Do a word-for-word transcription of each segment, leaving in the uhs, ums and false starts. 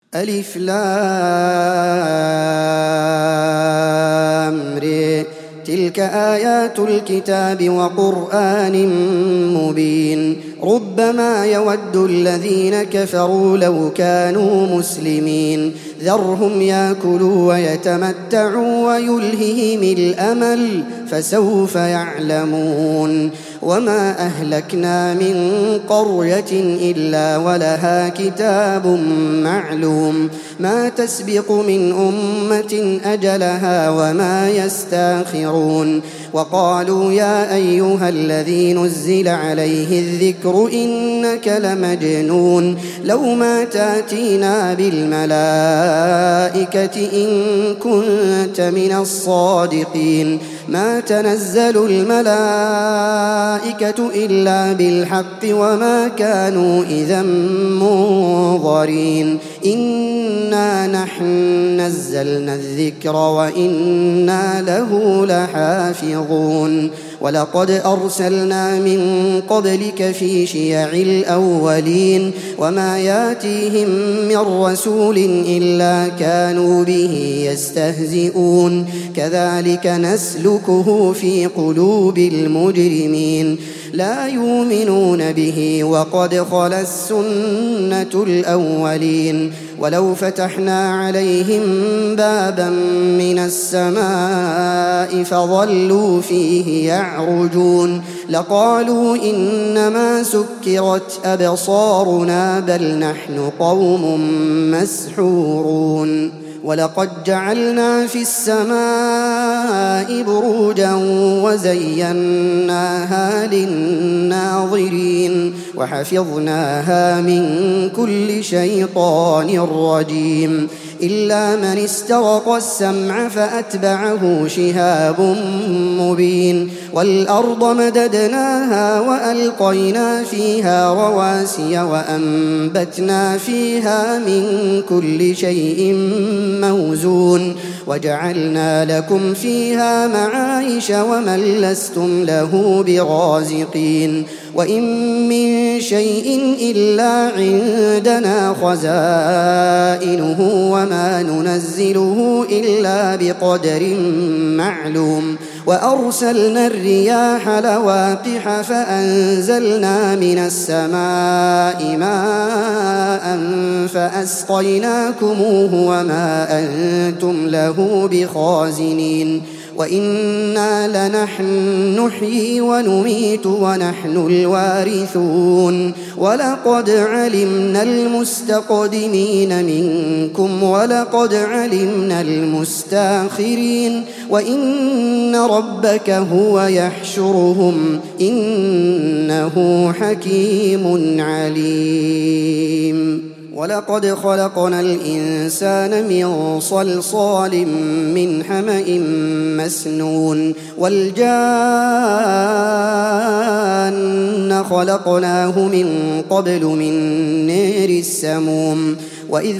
ألف لام ر تلك آيات الكتاب وقرآن مبين ربما يود الذين كفروا لو كانوا مسلمين ذرهم يأكلوا ويتمتعوا ويلههم الأمل فسوف يعلمون وما أهلكنا من قرية إلا ولها كتاب معلوم ما تسبق من أمة أجلها وما يستاخرون وقالوا يا أيها الذي نزل عليه الذكر إنك لمجنون لو ما تأتينا بالملائكة إن كنت من الصادقين ما تنزل الملائكة إلا بالحق وما كانوا إذا منظرين إنا نحن نزلنا الذكر وإنا له لحافظون ولقد أرسلنا من قبلك في شيع الأولين وما ياتيهم من رسول إلا كانوا به يستهزئون كذلك نسلكه في قلوب المجرمين لا يؤمنون به وقد خلت سنة الأولين ولو فتحنا عليهم بابا من السماء فظلوا فيه يعرجون لقالوا إنما سكرت أبصارنا بل نحن قوم مسحورون ولقد جعلنا في السماء بروجا وزيناها للناظرين وحفظناها من كل شيطان رجيم إلا من استرق السمع فأتبعه شهاب مبين والأرض مددناها وألقينا فيها رواسي وأنبتنا فيها من كل شيء موزون وجعلنا لكم فيها معايش ومن لستم له برازقين وإن من شيء إلا عندنا خزائنه وما ننزله إلا بقدر معلوم وأرسلنا الرياح لواقح فأنزلنا من السماء ماء فأسقيناكموه وما أنتم له بخازنين وإنا لنحن نحيي ونميت ونحن الوارثون ولقد علمنا المستقدمين منكم ولقد علمنا المستاخرين وإن ربك هو يحشرهم إنه حكيم عليم ولقد خلقنا الإنسان من صلصال من حمأ مسنون والجان خلقناه من قبل من نار السموم وإذ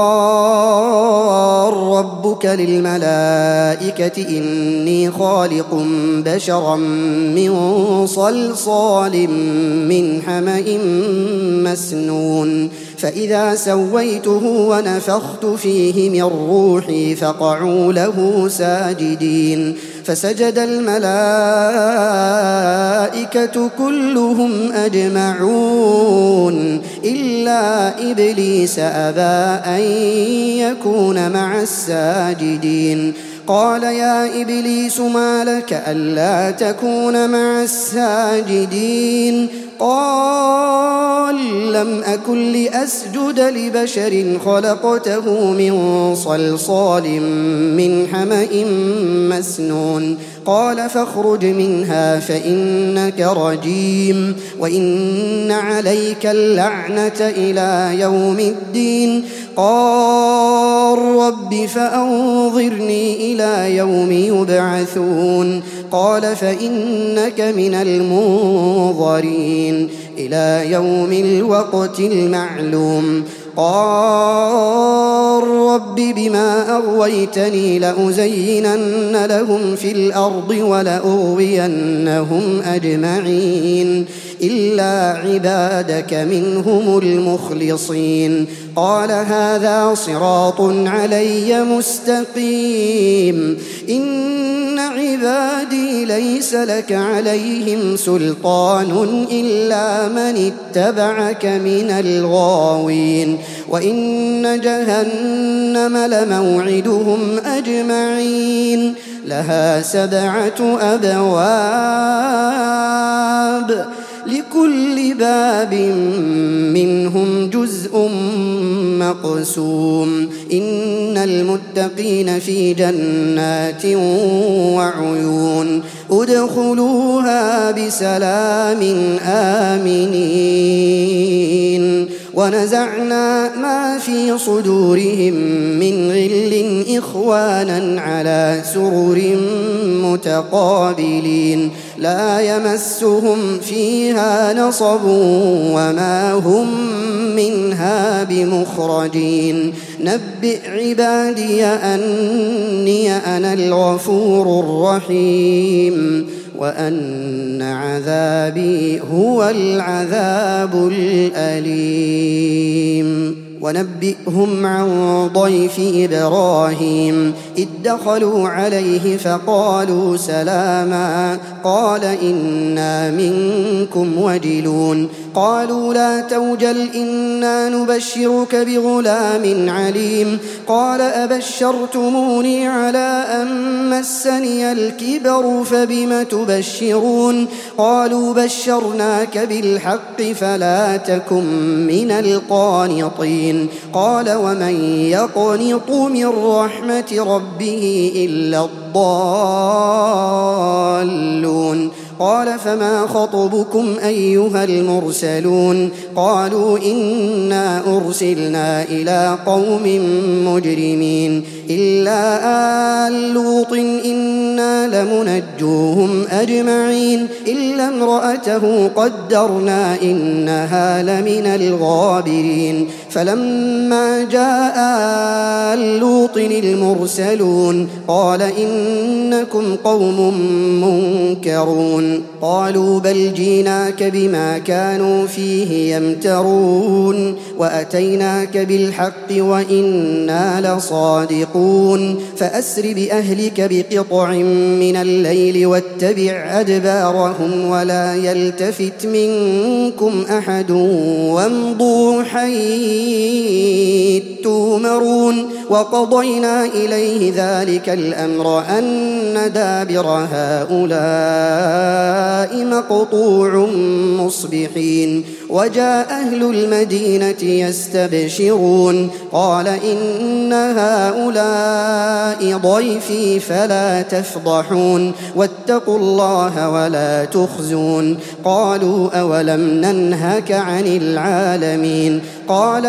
قال ربك للملائكة إني خالق بشرا من صلصال من حمأ مسنون فإذا سويته ونفخت فيه من روحي فقعوا له ساجدين فسجد الملائكة كلهم أجمعون إلا إبليس أبى أن يكون مع الساجدين قال يا إبليس ما لك ألا تكون مع الساجدين قال لم أكن لأسجد لبشر خلقته من صلصال من حمأ مسنون قال فاخرج منها فإنك رجيم وإن عليك اللعنة إلى يوم الدين قال رب فأنظرني إلى يوم يبعثون قال فإنك من المنظرين إلى يوم الوقت المعلوم قال رب بما أغويتني لأزينن لهم في الأرض ولأغوينهم أجمعين إلا عبادك منهم المخلصين قال هذا صراط علي مستقيم إن عبادي ليس لك عليهم سلطان إلا من اتبعك من الغاوين وإن جهنم لموعدهم أجمعين لها سبعة أبواب لكل باب منهم جزء مقسوم إن المتقين في جنات وعيون ادخلوها بسلام آمنين ونزعنا ما في صدورهم من غل إخوانا على سرر متقابلين لا يمسهم فيها نصب وما هم منها بمخرجين نبئ عبادي أني أنا الغفور الرحيم وأن عذابي هو العذاب الأليم ونبئهم عن ضيف إبراهيم إذ دخلوا عليه فقالوا سلاما قال إنا منكم وجلون قالوا لا توجل إنا نبشرك بغلام عليم قال أبشرتموني على أن مسني الكبر فبم تبشرون قالوا بشرناك بالحق فلا تكن من القانطين قال ومن يقنط من رحمة ربه إلا الضالون قال فما خطبكم أيها المرسلون قالوا إنا أرسلنا إلى قوم مجرمين إلا آل لوط إنا لمنجوهم أجمعين إلا امرأته قدرنا إنها لمن الغابرين فلما جاء آل لوط المرسلون قال إنكم قوم منكرون قالوا بل جيناك بما كانوا فيه يمترون وأتيناك بالحق وإنا لصادقون فأسر بأهلك بقطع من الليل واتبع أدبارهم ولا يلتفت منكم أحد وامضوا حيث تؤمرون وقضينا إليه ذلك الأمر أن دابر هؤلاء مقطوع مصبحين وجاء أهل المدينة يستبشرون قال إن هؤلاء ضيفي فلا تفضحون واتقوا الله ولا تخزون قالوا أولم ننهك عن العالمين قال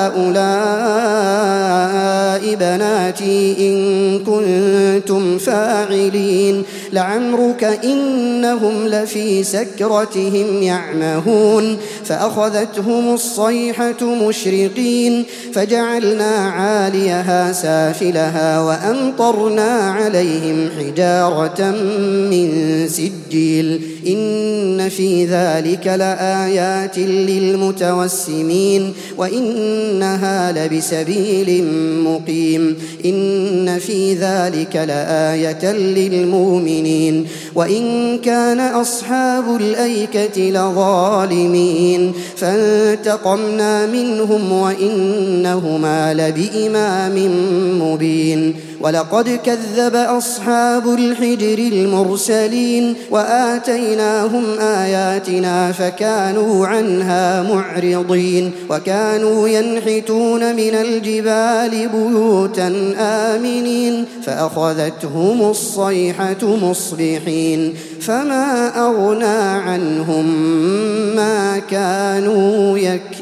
هؤلاء بناتي إن كنتم فاعلين لعمرك إنهم لفي سكرتهم يعمهون فأخذتهم الصيحة مشرقين فجعلنا عاليها سافلها وأمطرنا عليهم حجارة من سجيل إن في ذلك لآيات للمتوسمين وإنها لبسبيل مقيم إن في ذلك لآية للمؤمنين وإن كان أصحاب الأيكة لظالمين فانتقمنا منهم وإنهما لبإمام مبين ولقد كذب أصحاب الحجر المرسلين وآتيناهم آياتنا فكانوا عنها معرضين وكانوا ينحتون من الجبال بيوتا آمنين فأخذتهم الصيحة مصبحين فما أغنى عنهم ما كانوا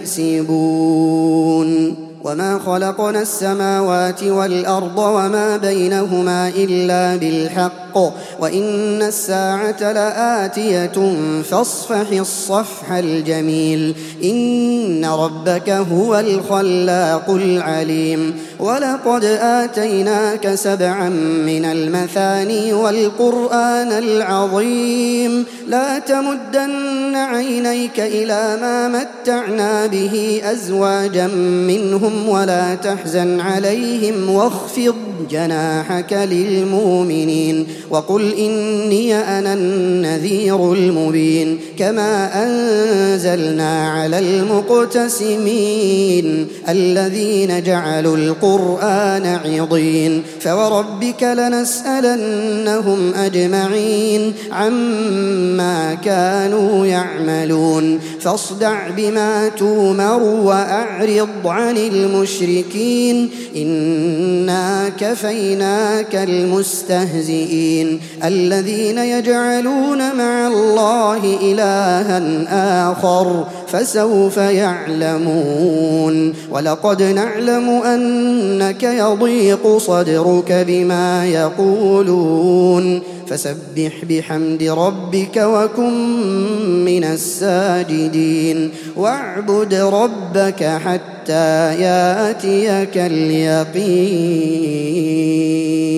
يكسبون وما خلقنا السماوات والأرض وما بينهما إلا بالحق بالحق وإن الساعة لآتية فاصفح الصفح الجميل إن ربك هو الخلاق العليم ولقد آتيناك سبعا من المثاني والقرآن العظيم لا تمدن عينيك إلى ما متعنا به أزواجا منهم ولا تحزن عليهم واخفض جناحك للمؤمنين وقل إني أنا النذير المبين كما أنزلنا على المقتسمين الذين جعلوا القرآن عضين فوربك لنسألنهم أجمعين عما كانوا يعملون فاصدع بما تومر وأعرض عن المشركين إنا كفيناك المستهزئين الذين يجعلون مع الله إلها آخر فسوف يعلمون ولقد نعلم أنك يضيق صدرك بما يقولون فسبح بحمد ربك وكن من الساجدين واعبد ربك حتى يأتيك اليقين.